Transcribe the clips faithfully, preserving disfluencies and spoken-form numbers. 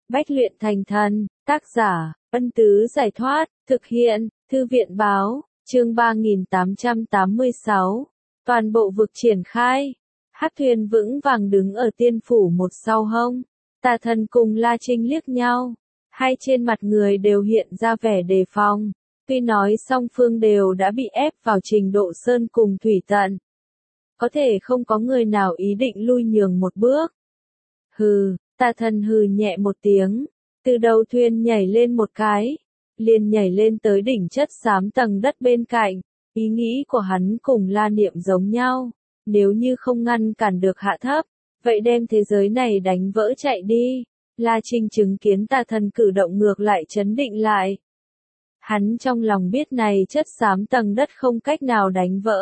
Bách luyện thành thần, tác giả, Ân Tứ Giải Thoát, thực hiện, Thư viện Báo, chương ba nghìn tám trăm tám mươi sáu. Toàn bộ vực triển khai. Hắc thuyền vững vàng đứng ở tiên phủ một sau hông. Tà Thần cùng La Trinh liếc nhau. Hai trên mặt người đều hiện ra vẻ đề phòng. Tuy nói song phương đều đã bị ép vào trình độ sơn cùng thủy tận. Có thể không có người nào ý định lui nhường một bước. Hừ, Tà Thần hừ nhẹ một tiếng. Từ đầu thuyền nhảy lên một cái. Liền nhảy lên tới đỉnh chất xám tầng đất bên cạnh. Ý nghĩ của hắn cùng La Niệm giống nhau. Nếu như không ngăn cản được hạ thấp, vậy đem thế giới này đánh vỡ chạy đi. La Trinh chứng kiến Tà Thần cử động ngược lại chấn định lại. Hắn trong lòng biết này chất xám tầng đất không cách nào đánh vỡ.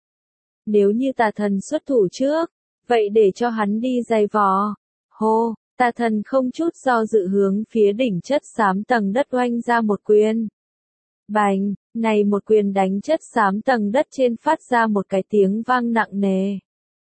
Nếu như Tà Thần xuất thủ trước, vậy để cho hắn đi giày vò. Hô, Tà Thần không chút do dự hướng phía đỉnh chất xám tầng đất oanh ra một quyền. Bành, này một quyền đánh chất xám tầng đất trên phát ra một cái tiếng vang nặng nề.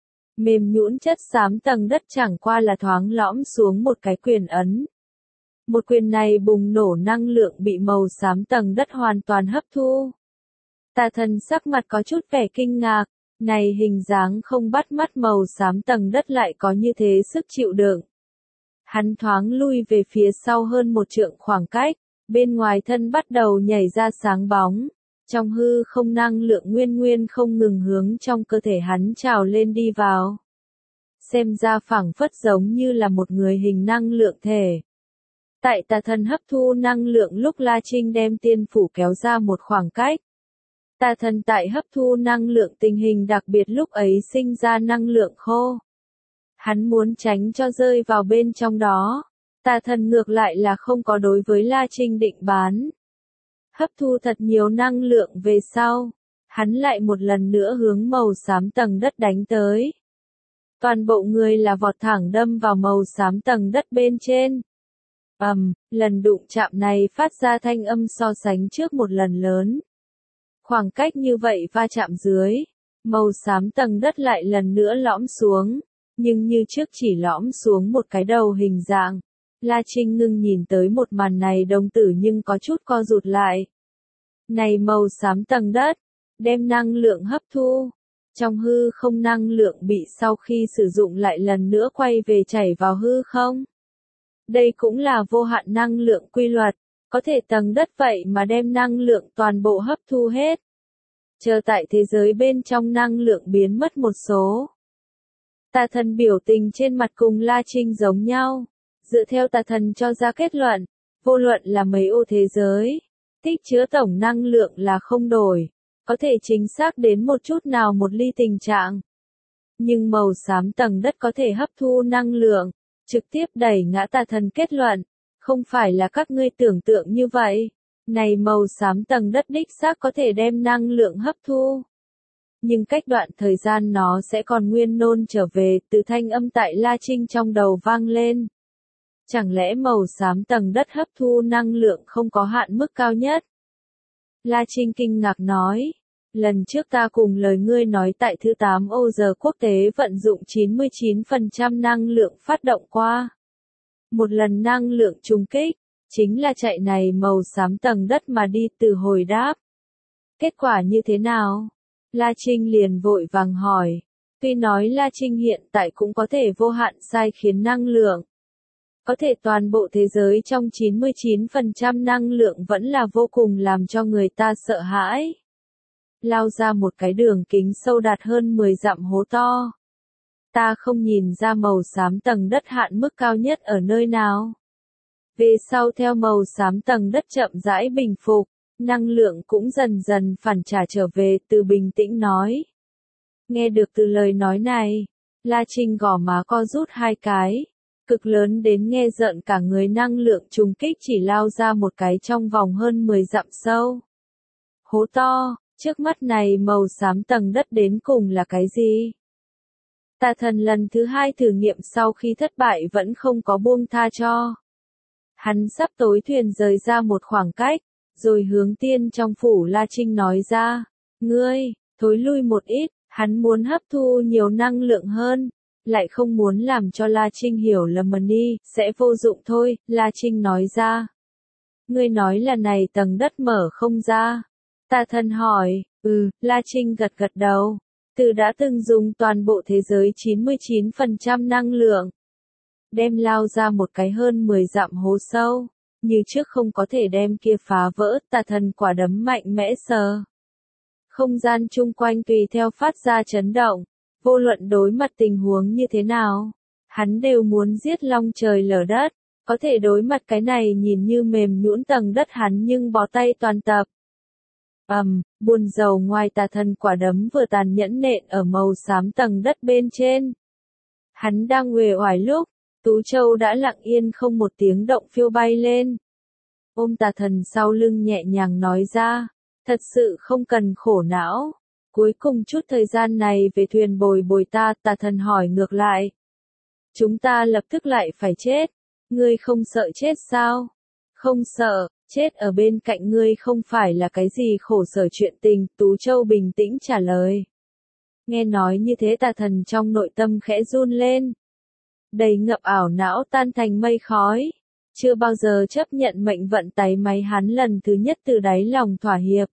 Mềm nhũn chất xám tầng đất chẳng qua là thoáng lõm xuống một cái quyền ấn. Một quyền này bùng nổ năng lượng bị màu xám tầng đất hoàn toàn hấp thu. Tà Thần sắc mặt có chút vẻ kinh ngạc, này hình dáng không bắt mắt màu xám tầng đất lại có như thế sức chịu đựng. Hắn thoáng lui về phía sau hơn một trượng khoảng cách, bên ngoài thân bắt đầu nhảy ra sáng bóng. Trong hư không năng lượng nguyên nguyên không ngừng hướng trong cơ thể hắn trào lên đi vào. Xem ra phảng phất giống như là một người hình năng lượng thể. Tại Tà Thần hấp thu năng lượng lúc La Trinh đem tiên phủ kéo ra một khoảng cách. Tà Thần tại hấp thu năng lượng tình hình đặc biệt lúc ấy sinh ra năng lượng khô. Hắn muốn tránh cho rơi vào bên trong đó. Tà Thần ngược lại là không có đối với La Trinh định bán. Hấp thu thật nhiều năng lượng về sau. Hắn lại một lần nữa hướng màu xám tầng đất đánh tới. Toàn bộ người là vọt thẳng đâm vào màu xám tầng đất bên trên. Ầm, um, lần đụng chạm này phát ra thanh âm so sánh trước một lần lớn. Khoảng cách như vậy va chạm dưới. Màu xám tầng đất lại lần nữa lõm xuống. Nhưng như trước chỉ lõm xuống một cái đầu hình dạng. La Trinh ngưng nhìn tới một màn này đồng tử nhưng có chút co rụt lại. Này màu xám tầng đất, đem năng lượng hấp thu. Trong hư không năng lượng bị sau khi sử dụng lại lần nữa quay về chảy vào hư không. Đây cũng là vô hạn năng lượng quy luật, có thể tầng đất vậy mà đem năng lượng toàn bộ hấp thu hết. Chờ tại thế giới bên trong năng lượng biến mất một số. Tà Thần biểu tình trên mặt cùng La Trinh giống nhau. Dựa theo Tà Thần cho ra kết luận, vô luận là mấy ô thế giới, tích chứa tổng năng lượng là không đổi, có thể chính xác đến một chút nào một ly tình trạng. Nhưng màu xám tầng đất có thể hấp thu năng lượng, trực tiếp đẩy ngã Tà Thần kết luận, không phải là các ngươi tưởng tượng như vậy. Này màu xám tầng đất đích xác có thể đem năng lượng hấp thu. Nhưng cách đoạn thời gian nó sẽ còn nguyên nôn trở về, từ thanh âm tại La Trinh trong đầu vang lên. Chẳng lẽ màu xám tầng đất hấp thu năng lượng không có hạn mức cao nhất? La Trinh kinh ngạc nói. Lần trước ta cùng lời ngươi nói tại thứ tám ô giờ quốc tế vận dụng chín mươi chín phần trăm năng lượng phát động qua. Một lần năng lượng trùng kích, chính là chạy này màu xám tầng đất mà đi từ hồi đáp. Kết quả như thế nào? La Trinh liền vội vàng hỏi. Tuy nói La Trinh hiện tại cũng có thể vô hạn sai khiến năng lượng. Có thể toàn bộ thế giới trong chín mươi chín phần trăm năng lượng vẫn là vô cùng làm cho người ta sợ hãi. Lao ra một cái đường kính sâu đạt hơn mười dặm hố to. Ta không nhìn ra màu xám tầng đất hạn mức cao nhất ở nơi nào. Về sau theo màu xám tầng đất chậm rãi bình phục, năng lượng cũng dần dần phản trả trở về, từ bình tĩnh nói. Nghe được từ lời nói này, La Trinh gò má co rút hai cái. Cực lớn đến nghe rợn cả người năng lượng trùng kích chỉ lao ra một cái trong vòng hơn mười dặm sâu. Hố to, trước mắt này màu xám tầng đất đến cùng là cái gì? Tà Thần lần thứ hai thử nghiệm sau khi thất bại vẫn không có buông tha cho. Hắn sắp tối thuyền rời ra một khoảng cách, rồi hướng tiên trong phủ La Trinh nói ra. Ngươi, thối lui một ít, hắn muốn hấp thu nhiều năng lượng hơn. lại không muốn làm cho La Trinh hiểu lầm đi, sẽ vô dụng thôi, La Trinh nói ra. Ngươi nói là này tầng đất mở không ra. Tà thần hỏi, ừ, La Trinh gật gật đầu. Từ đã từng dùng toàn bộ thế giới chín mươi chín phần trăm năng lượng. Đem lao ra một cái hơn mười dặm hố sâu. Như trước không có thể đem kia phá vỡ, tà thần quả đấm mạnh mẽ sờ. Không gian chung quanh tùy theo phát ra chấn động. Vô luận đối mặt tình huống như thế nào. Hắn đều muốn giết long trời lở đất. Có thể đối mặt cái này nhìn như mềm nhũn tầng đất hắn nhưng bó tay toàn tập. Ầm, um, buồn rầu ngoài tà thần quả đấm vừa tàn nhẫn nện ở màu xám tầng đất bên trên. Hắn đang uể oải lúc, Tú Châu đã lặng yên không một tiếng động phiêu bay lên. Ôm tà thần sau lưng nhẹ nhàng nói ra, thật sự không cần khổ não. Cuối cùng chút thời gian này về thuyền bồi bồi ta, tà thần hỏi ngược lại. Chúng ta lập tức lại phải chết. Ngươi không sợ chết sao? Không sợ, chết ở bên cạnh ngươi không phải là cái gì khổ sở chuyện tình, Tú Châu bình tĩnh trả lời. Nghe nói như thế tà thần trong nội tâm khẽ run lên. Đầy ngập ảo não tan thành mây khói. Chưa bao giờ chấp nhận mệnh vận tái máy hắn lần thứ nhất từ đáy lòng thỏa hiệp.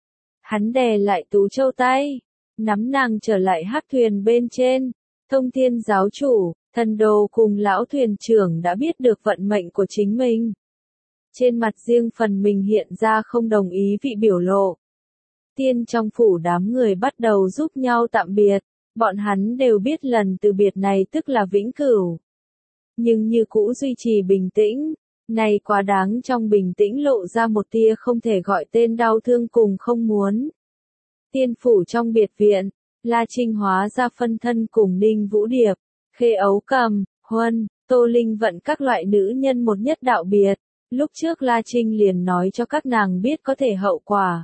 Hắn đè lại Tú Châu tay, nắm nàng trở lại hắc thuyền bên trên. Thông Thiên giáo chủ, thần đồ cùng lão thuyền trưởng đã biết được vận mệnh của chính mình. Trên mặt riêng phần mình hiện ra không đồng ý vị biểu lộ. Tiên trong phủ đám người bắt đầu giúp nhau tạm biệt, bọn hắn đều biết lần từ biệt này tức là vĩnh cửu. Nhưng như cũ duy trì bình tĩnh, này quá đáng trong bình tĩnh lộ ra một tia không thể gọi tên đau thương cùng không muốn. Tiên phủ trong biệt viện, La Trinh hóa ra phân thân cùng Ninh Vũ Điệp, Khê Ấu Cầm, Huân, Tô Linh Vận các loại nữ nhân một nhất đạo biệt. Lúc trước La Trinh liền nói cho các nàng biết có thể hậu quả.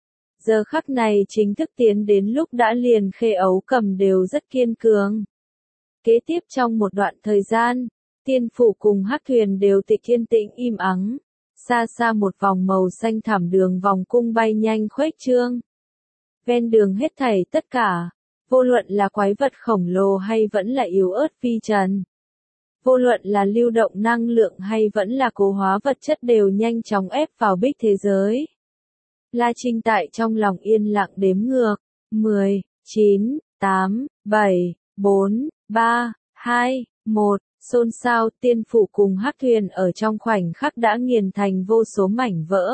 Giờ khắc này chính thức tiến đến lúc đã liền Khê Ấu Cầm đều rất kiên cường. Kế tiếp trong một đoạn thời gian, tiên phủ cùng hắc thuyền đều tịch yên tĩnh im ắng. Xa xa một vòng màu xanh thảm đường vòng cung bay nhanh khuếch trương. Ven đường hết thảy tất cả, vô luận là quái vật khổng lồ hay vẫn là yếu ớt phi trần. Vô luận là lưu động năng lượng hay vẫn là cố hóa vật chất đều nhanh chóng ép vào bích thế giới. La Trinh tại trong lòng yên lặng đếm ngược, mười, chín, tám, bảy, bốn, ba, hai, một, xôn xao tiên phủ cùng hắc thuyền ở trong khoảnh khắc đã nghiền thành vô số mảnh vỡ.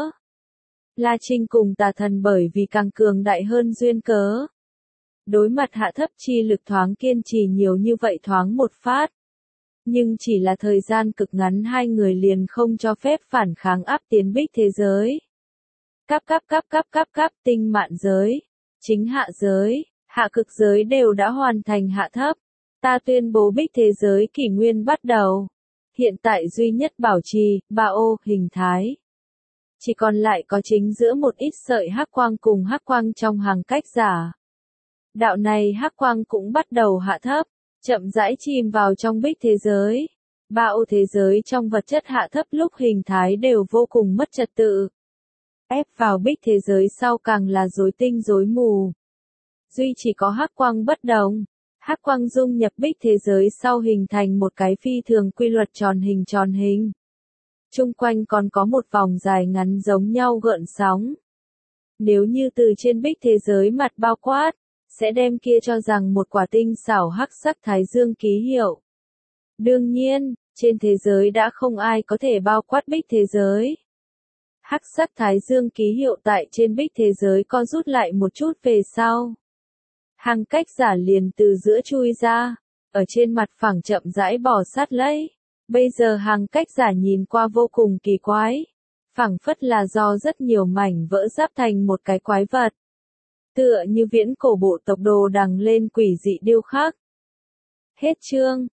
La Trinh cùng tà thần bởi vì càng cường đại hơn duyên cớ. Đối mặt hạ thấp chi lực thoáng kiên trì nhiều như vậy thoáng một phát. Nhưng chỉ là thời gian cực ngắn hai người liền không cho phép phản kháng áp tiến bích thế giới. Cáp cáp cáp cáp cáp cáp tinh mạn giới, chính hạ giới, hạ cực giới đều đã hoàn thành hạ thấp. Ta tuyên bố bích thế giới kỷ nguyên bắt đầu. Hiện tại duy nhất bảo trì, ba ô, hình thái. Chỉ còn lại có chính giữa một ít sợi hắc quang cùng hắc quang trong hàng cách giả. Đạo này hắc quang cũng bắt đầu hạ thấp, chậm rãi chìm vào trong bích thế giới. Ba ô thế giới trong vật chất hạ thấp lúc hình thái đều vô cùng mất trật tự. Ép vào bích thế giới sau càng là rối tinh rối mù. Duy chỉ có hắc quang bất đồng. Hắc quang dung nhập bích thế giới sau hình thành một cái phi thường quy luật tròn hình tròn hình. Trung quanh còn có một vòng dài ngắn giống nhau gợn sóng. Nếu như từ trên bích thế giới mặt bao quát, sẽ đem kia cho rằng một quả tinh xảo hắc sắc thái dương ký hiệu. Đương nhiên, trên thế giới đã không ai có thể bao quát bích thế giới. Hắc sắc thái dương ký hiệu tại trên bích thế giới co rút lại một chút về sau. Hàng cách giả liền từ giữa chui ra, ở trên mặt phẳng chậm rãi bò sát lấy. Bây giờ hàng cách giả nhìn qua vô cùng kỳ quái. Phẳng phất là do rất nhiều mảnh vỡ giáp thành một cái quái vật. Tựa như viễn cổ bộ tộc đồ đằng lên quỷ dị điêu khắc. Hết chương.